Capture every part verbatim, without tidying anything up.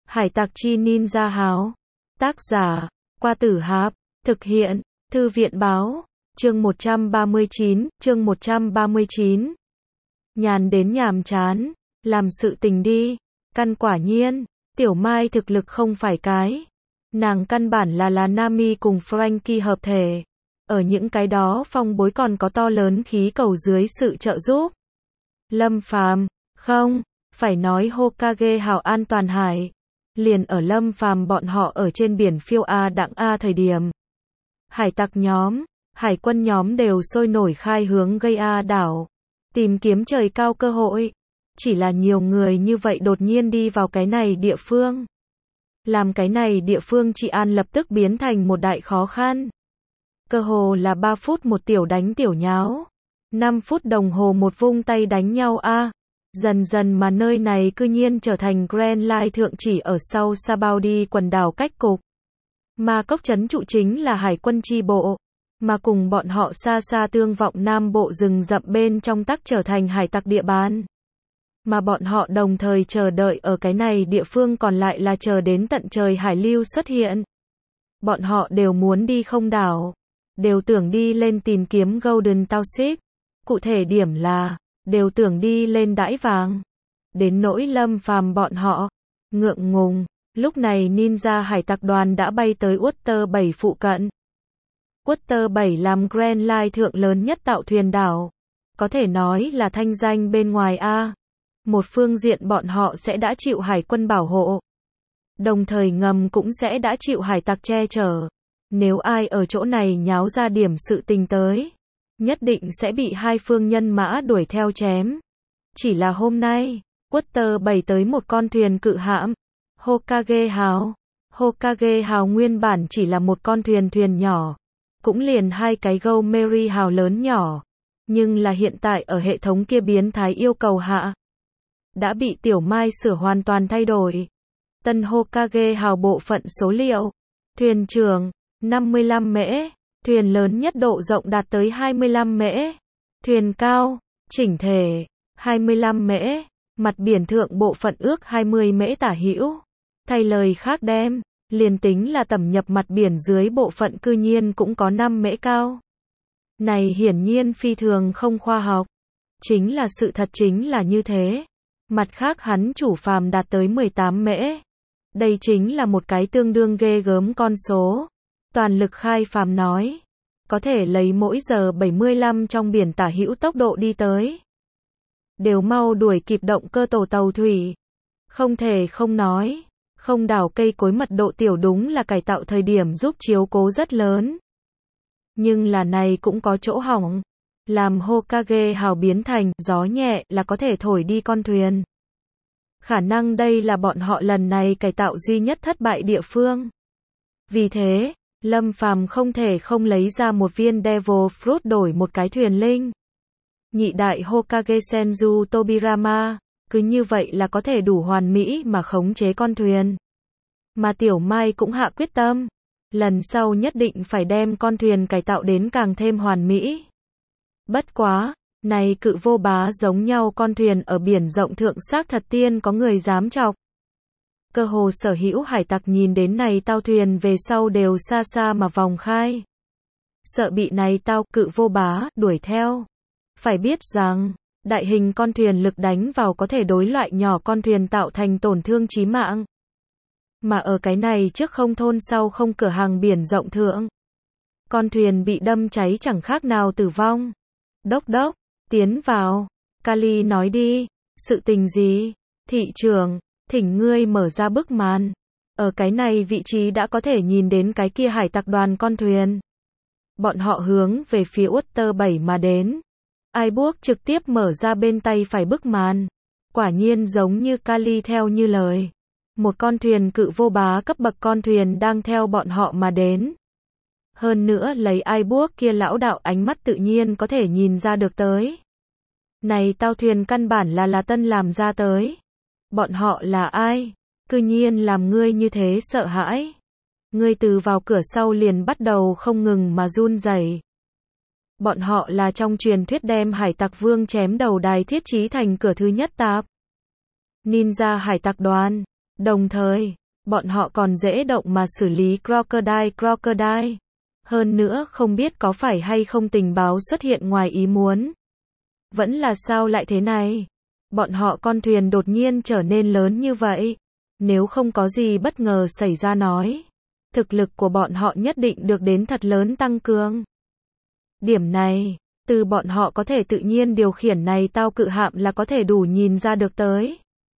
Hải tặc chi ninja háo. Tác giả, Qua Tử Hạp. Thực hiện, Thư viện báo. Chương một trăm ba mươi chín, chương một trăm ba mươi chín. Nhàn đến nhàm chán, làm sự tình đi. Căn quả nhiên, Tiểu Mai thực lực không phải cái. Nàng căn bản là là Nami cùng Franky hợp thể. Ở những cái đó phong bối còn có to lớn khí cầu dưới sự trợ giúp. Lâm Phàm, không, phải nói Hokage hào an toàn hải. Liền ở Lâm Phàm bọn họ ở trên biển phiêu A đặng A thời điểm. Hải tặc nhóm, hải quân nhóm đều sôi nổi khai hướng gây A đảo. Tìm kiếm trời cao cơ hội. Chỉ là nhiều người như vậy đột nhiên đi vào cái này địa phương. Làm cái này địa phương trị an lập tức biến thành một đại khó khăn. Cơ hồ là ba phút một tiểu đánh tiểu nháo. năm phút đồng hồ một vung tay đánh nhau a. Dần dần mà nơi này cư nhiên trở thành Grand Line thượng chỉ ở sau Sabaudi quần đảo cách cục. Mà cốc trấn trụ chính là hải quân chi bộ. Mà cùng bọn họ xa xa tương vọng nam bộ rừng rậm bên trong tắc trở thành hải tặc địa bàn. Mà bọn họ đồng thời chờ đợi ở cái này địa phương còn lại là chờ đến tận trời hải lưu xuất hiện. Bọn họ đều muốn đi không đảo. Đều tưởng đi lên tìm kiếm Golden Township. Cụ thể điểm là, đều tưởng đi lên đãi vàng. Đến nỗi Lâm Phàm bọn họ, ngượng ngùng, lúc này ninja hải tặc đoàn đã bay tới Water bảy phụ cận. Water bảy làm Grand Line thượng lớn nhất tạo thuyền đảo. Có thể nói là thanh danh bên ngoài A. Một phương diện bọn họ sẽ đã chịu hải quân bảo hộ. Đồng thời ngầm cũng sẽ đã chịu hải tặc che chở. Nếu ai ở chỗ này nháo ra điểm sự tình tới, nhất định sẽ bị hai phương nhân mã đuổi theo chém. Chỉ là hôm nay, Water bảy tới một con thuyền cự hãm. Hokage hào. Hokage hào nguyên bản chỉ là một con thuyền thuyền nhỏ. Cũng liền hai cái Go Mary hào lớn nhỏ. Nhưng là hiện tại ở hệ thống kia biến thái yêu cầu hạ. Đã bị Tiểu Mai sửa hoàn toàn thay đổi. Tân Hokage hào bộ phận số liệu. Thuyền trưởng, năm mươi lăm mễ. Thuyền lớn nhất độ rộng đạt tới hai mươi lăm mễ. Thuyền cao, chỉnh thể, hai mươi lăm mễ. Mặt biển thượng bộ phận ước hai mươi mễ tả hữu. Thay lời khác đem, liền tính là tầm nhập mặt biển dưới bộ phận cư nhiên cũng có năm mễ cao. Này hiển nhiên phi thường không khoa học. Chính là sự thật chính là như thế. Mặt khác hắn chủ phàm đạt tới mười tám mễ. Đây chính là một cái tương đương ghê gớm con số. Toàn lực khai phàm nói. Có thể lấy mỗi giờ bảy mươi lăm trong biển tả hữu tốc độ đi tới. Đều mau đuổi kịp động cơ tổ tàu thủy. Không thể không nói. Không đào cây cối mật độ tiểu đúng là cải tạo thời điểm giúp chiếu cố rất lớn. Nhưng là này cũng có chỗ hỏng. Làm Hokage hào biến thành gió nhẹ là có thể thổi đi con thuyền. Khả năng đây là bọn họ lần này cải tạo duy nhất thất bại địa phương. Vì thế, Lâm Phàm không thể không lấy ra một viên Devil Fruit đổi một cái thuyền linh. Nhị đại Hokage Senju Tobirama, cứ như vậy là có thể đủ hoàn mỹ mà khống chế con thuyền. Mà Tiểu Mai cũng hạ quyết tâm. Lần sau nhất định phải đem con thuyền cải tạo đến càng thêm hoàn mỹ. Bất quá, này cự vô bá giống nhau con thuyền ở biển rộng thượng xác thật tiên có người dám chọc. Cơ hồ sở hữu hải tặc nhìn đến này tao thuyền về sau đều xa xa mà vòng khai. Sợ bị này tao cự vô bá đuổi theo. Phải biết rằng, đại hình con thuyền lực đánh vào có thể đối loại nhỏ con thuyền tạo thành tổn thương chí mạng. Mà ở cái này trước không thôn sau không cửa hàng biển rộng thượng. Con thuyền bị đâm cháy chẳng khác nào tử vong. Đốc đốc, tiến vào. Kali nói đi, sự tình gì? Thị trưởng, thỉnh ngươi mở ra bức màn. Ở cái này vị trí đã có thể nhìn đến cái kia hải tặc đoàn con thuyền. Bọn họ hướng về phía Water bảy mà đến. Ai buộc trực tiếp mở ra bên tay phải bức màn. Quả nhiên giống như Kali theo như lời. Một con thuyền cự vô bá cấp bậc con thuyền đang theo bọn họ mà đến. Hơn nữa lấy ai buộc kia lão đạo ánh mắt tự nhiên có thể nhìn ra được tới. Này tao thuyền căn bản là là tân làm ra tới. Bọn họ là ai? Cư nhiên làm ngươi như thế sợ hãi. Ngươi từ vào cửa sau liền bắt đầu không ngừng mà run rẩy. Bọn họ là trong truyền thuyết đem hải tặc vương chém đầu đài thiết trí thành cửa thứ nhất tạp. Ninja hải tặc đoàn. Đồng thời, bọn họ còn dễ động mà xử lý crocodile crocodile. Hơn nữa không biết có phải hay không tình báo xuất hiện ngoài ý muốn. Vẫn là sao lại thế này? Bọn họ con thuyền đột nhiên trở nên lớn như vậy. Nếu không có gì bất ngờ xảy ra nói, thực lực của bọn họ nhất định được đến thật lớn tăng cường. Điểm này, từ bọn họ có thể tự nhiên điều khiển này tao cự hạm là có thể đủ nhìn ra được tới.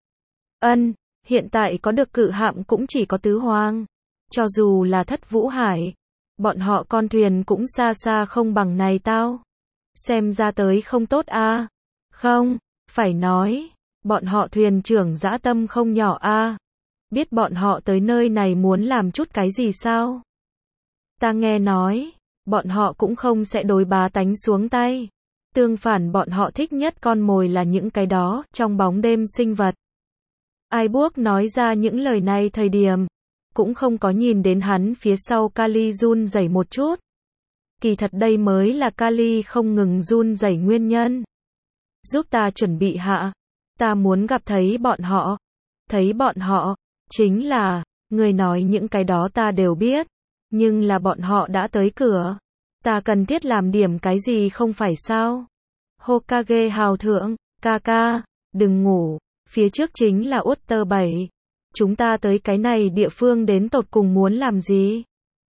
Ân, hiện tại có được cự hạm cũng chỉ có tứ hoàng. Cho dù là thất vũ hải, bọn họ con thuyền cũng xa xa không bằng này tao. Xem ra tới không tốt a. À? Không, phải nói, bọn họ thuyền trưởng dã tâm không nhỏ a. À? Biết bọn họ tới nơi này muốn làm chút cái gì sao? Ta nghe nói, bọn họ cũng không sẽ đối bá tánh xuống tay. Tương phản bọn họ thích nhất con mồi là những cái đó, trong bóng đêm sinh vật. Ai buộc nói ra những lời này thời điểm, cũng không có nhìn đến hắn phía sau Kali run rẩy một chút. Kỳ thật đây mới là Kali không ngừng run rẩy nguyên nhân. Giúp ta chuẩn bị hạ, ta muốn gặp thấy bọn họ. Thấy bọn họ, chính là, người nói những cái đó ta đều biết, nhưng là bọn họ đã tới cửa. Ta cần thiết làm điểm cái gì không phải sao? Hokage hào thượng, ca ca, đừng ngủ, phía trước chính là Utter bảy. Chúng ta tới cái này địa phương đến tột cùng muốn làm gì?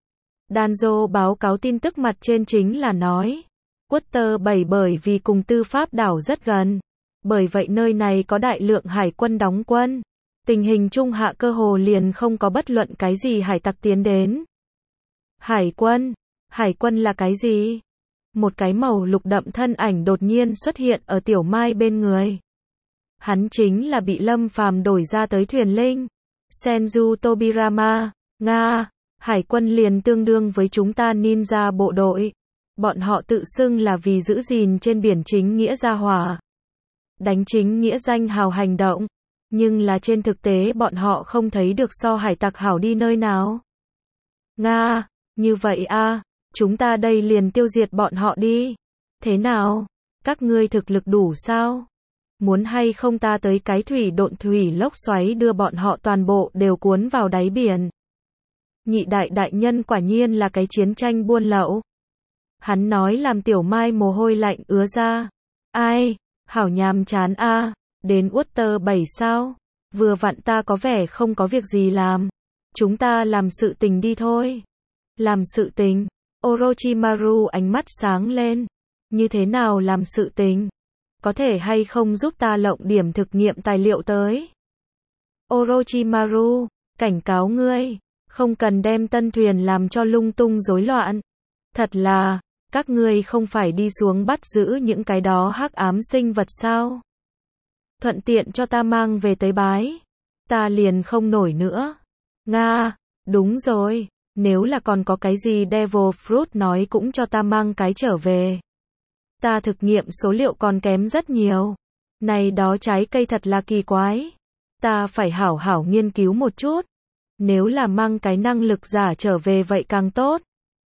Danzo báo cáo tin tức mặt trên chính là nói, Utter bảy bởi vì cùng tư pháp đảo rất gần. Bởi vậy nơi này có đại lượng hải quân đóng quân. Tình hình trung hạ cơ hồ liền không có bất luận cái gì hải tặc tiến đến. Hải quân? Hải quân là cái gì? Một cái màu lục đậm thân ảnh đột nhiên xuất hiện ở Tiểu Mai bên người. Hắn chính là bị Lâm Phàm đổi ra tới thuyền linh. Senju Tobirama, Nga, hải quân liền tương đương với chúng ta ninja bộ đội. Bọn họ tự xưng là vì giữ gìn trên biển chính nghĩa gia hỏa. Đánh chính nghĩa danh hào hành động. Nhưng là trên thực tế bọn họ không thấy được so hải tặc hảo đi nơi nào. Nga, như vậy a, chúng ta đây liền tiêu diệt bọn họ đi. Thế nào? Các ngươi thực lực đủ sao? Muốn hay không ta tới cái thủy độn thủy lốc xoáy đưa bọn họ toàn bộ đều cuốn vào đáy biển. Nhị đại đại nhân quả nhiên là cái chiến tranh buôn lậu. Hắn nói làm Tiểu Mai mồ hôi lạnh ứa ra. Ai, hảo nhàm chán a, đến Utter bảy sao? Vừa vặn ta có vẻ không có việc gì làm. Chúng ta làm sự tình đi thôi. Làm sự tình? Orochimaru ánh mắt sáng lên. Như thế nào làm sự tình? Có thể hay không giúp ta lộng điểm thực nghiệm tài liệu tới? Orochimaru, cảnh cáo ngươi, không cần đem tân thuyền làm cho lung tung rối loạn. Thật là, các ngươi không phải đi xuống bắt giữ những cái đó hắc ám sinh vật sao? Thuận tiện cho ta mang về tới bái. Ta liền không nổi nữa. Nga, đúng rồi, nếu là còn có cái gì Devil Fruit nói cũng cho ta mang cái trở về. Ta thực nghiệm số liệu còn kém rất nhiều. Này đó trái cây thật là kỳ quái. Ta phải hảo hảo nghiên cứu một chút. Nếu là mang cái năng lực giả trở về vậy càng tốt.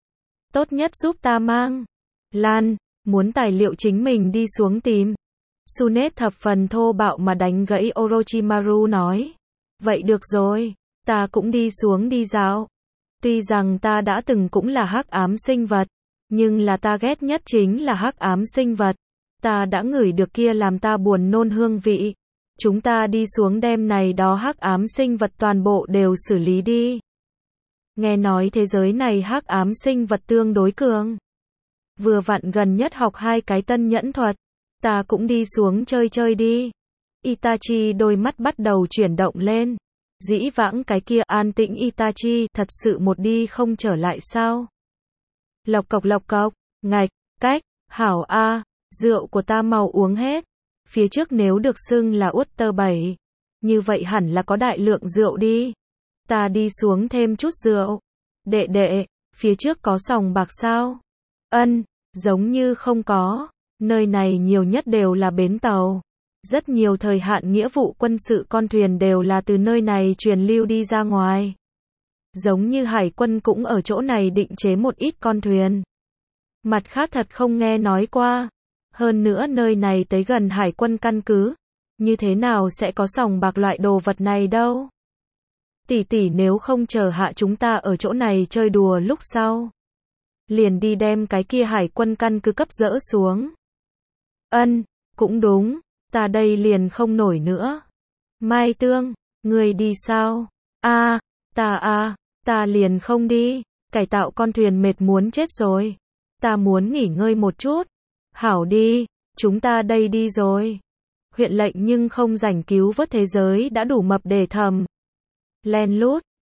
Tốt nhất giúp ta mang. Lan, muốn tài liệu chính mình đi xuống tìm. Sunet thập phần thô bạo mà đánh gãy Orochimaru nói. Vậy được rồi, ta cũng đi xuống đi dạo. Tuy rằng ta đã từng cũng là hắc ám sinh vật, nhưng là ta ghét nhất chính là hắc ám sinh vật. Ta đã ngửi được kia làm ta buồn nôn hương vị. Chúng ta đi xuống đem này đó hắc ám sinh vật toàn bộ đều xử lý đi. Nghe nói thế giới này hắc ám sinh vật tương đối cường. Vừa vặn gần nhất học hai cái tân nhẫn thuật. Ta cũng đi xuống chơi chơi đi. Itachi đôi mắt bắt đầu chuyển động lên. Dĩ vãng cái kia an tĩnh Itachi thật sự một đi không trở lại sao? Lộc cộc lộc cộc, ngạch, cách, hảo a, rượu của ta mau uống hết. Phía trước nếu được xưng là Utter bảy, như vậy hẳn là có đại lượng rượu đi. Ta đi xuống thêm chút rượu. Đệ đệ, phía trước có sòng bạc sao? Ân, giống như không có. Nơi này nhiều nhất đều là bến tàu. Rất nhiều thời hạn nghĩa vụ quân sự con thuyền đều là từ nơi này truyền lưu đi ra ngoài. Giống như hải quân cũng ở chỗ này định chế một ít con thuyền. Mặt khác thật không nghe nói qua. Hơn nữa nơi này tới gần hải quân căn cứ. Như thế nào sẽ có sòng bạc loại đồ vật này đâu? Tỷ tỷ nếu không chờ hạ chúng ta ở chỗ này chơi đùa lúc sau. Liền đi đem cái kia hải quân căn cứ cấp dỡ xuống. Ân, cũng đúng, ta đây liền không nổi nữa. Mai Tương, người đi sao? A, ta a, ta liền không đi, cải tạo con thuyền mệt muốn chết rồi. Ta muốn nghỉ ngơi một chút. Hảo đi, chúng ta đây đi rồi. Huyện lệnh nhưng không rảnh cứu vớt thế giới đã đủ mập để thầm. Len lút,